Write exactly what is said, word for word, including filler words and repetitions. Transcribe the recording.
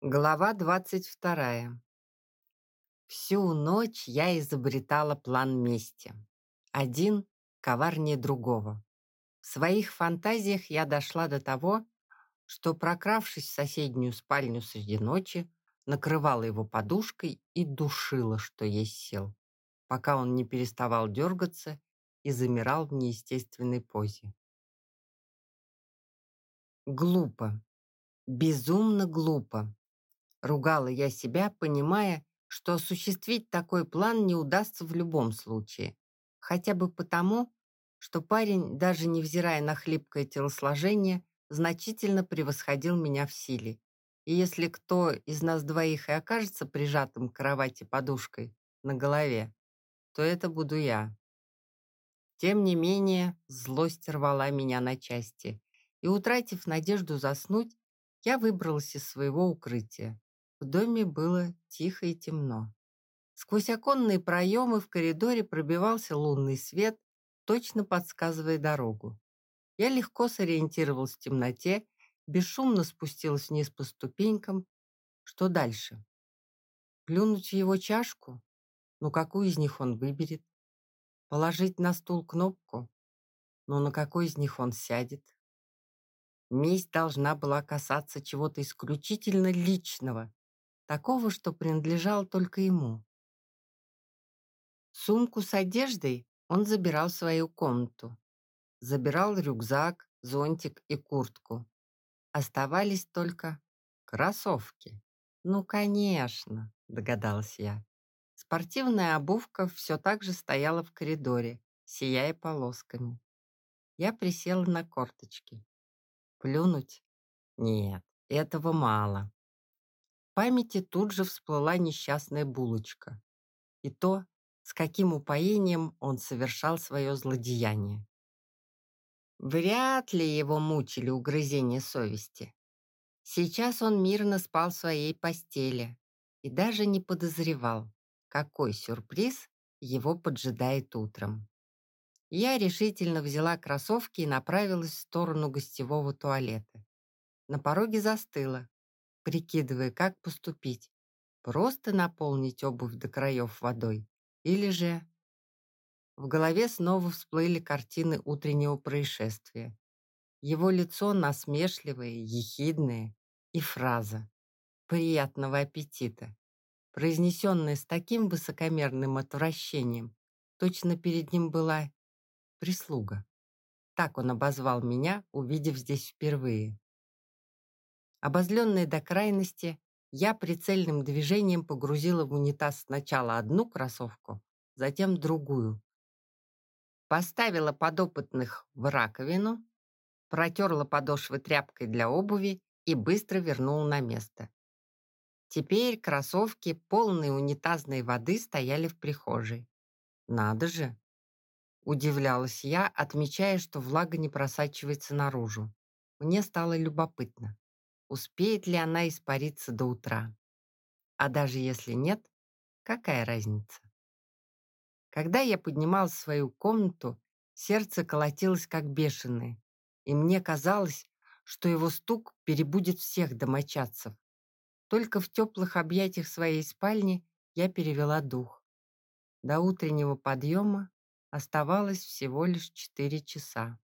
Глава двадцать вторая. Всю ночь я изобретала план мести. Один коварнее другого. В своих фантазиях я дошла до того, что, прокравшись в соседнюю спальню среди ночи, накрывала его подушкой и душила, что есть сил, пока он не переставал дергаться и замирал в неестественной позе. Глупо. Безумно глупо. Ругала я себя, понимая, что осуществить такой план не удастся в любом случае. Хотя бы потому, что парень, даже невзирая на хлипкое телосложение, значительно превосходил меня в силе. И если кто из нас двоих и окажется прижатым к кровати подушкой на голове, то это буду я. Тем не менее, злость рвала меня на части, и, утратив надежду заснуть, я выбралась из своего укрытия. В доме было тихо и темно. Сквозь оконные проемы в коридоре пробивался лунный свет, точно подсказывая дорогу. Я легко сориентировалась в темноте, бесшумно спустилась вниз по ступенькам. Что дальше? Плюнуть в его чашку? Ну, какую из них он выберет? Положить на стул кнопку? Ну, на какой из них он сядет? Месть должна была касаться чего-то исключительно личного, такого, что принадлежало только ему. Сумку с одеждой он забирал в свою комнату. Забирал рюкзак, зонтик и куртку. Оставались только кроссовки. «Ну, конечно», — догадалась я. Спортивная обувка все так же стояла в коридоре, сияя полосками. Я присела на корточки. Плюнуть? Нет, этого мало. В памяти тут же всплыла несчастная булочка. И то, с каким упоением он совершал свое злодеяние. Вряд ли его мучили угрызения совести. Сейчас он мирно спал в своей постели и даже не подозревал, какой сюрприз его поджидает утром. Я решительно взяла кроссовки и направилась в сторону гостевого туалета. На пороге застыла, прикидывая, как поступить. Просто наполнить обувь до краев водой или же... В голове снова всплыли картины утреннего происшествия. Его лицо насмешливое, ехидное, и фраза «приятного аппетита», произнесенная с таким высокомерным отвращением, точно перед ним была прислуга. Так он обозвал меня, увидев здесь впервые. Обозленная до крайности, я прицельным движением погрузила в унитаз сначала одну кроссовку, затем другую. Поставила подопытных в раковину, протерла подошвы тряпкой для обуви и быстро вернула на место. Теперь кроссовки, полные унитазной воды, стояли в прихожей. «Надо же!» — удивлялась я, отмечая, что влага не просачивается наружу. Мне стало любопытно, успеет ли она испариться до утра. А даже если нет, какая разница? Когда я поднималась в свою комнату, сердце колотилось как бешеное, и мне казалось, что его стук перебудет всех домочадцев. Только в теплых объятиях своей спальни я перевела дух. До утреннего подъема оставалось всего лишь четыре часа.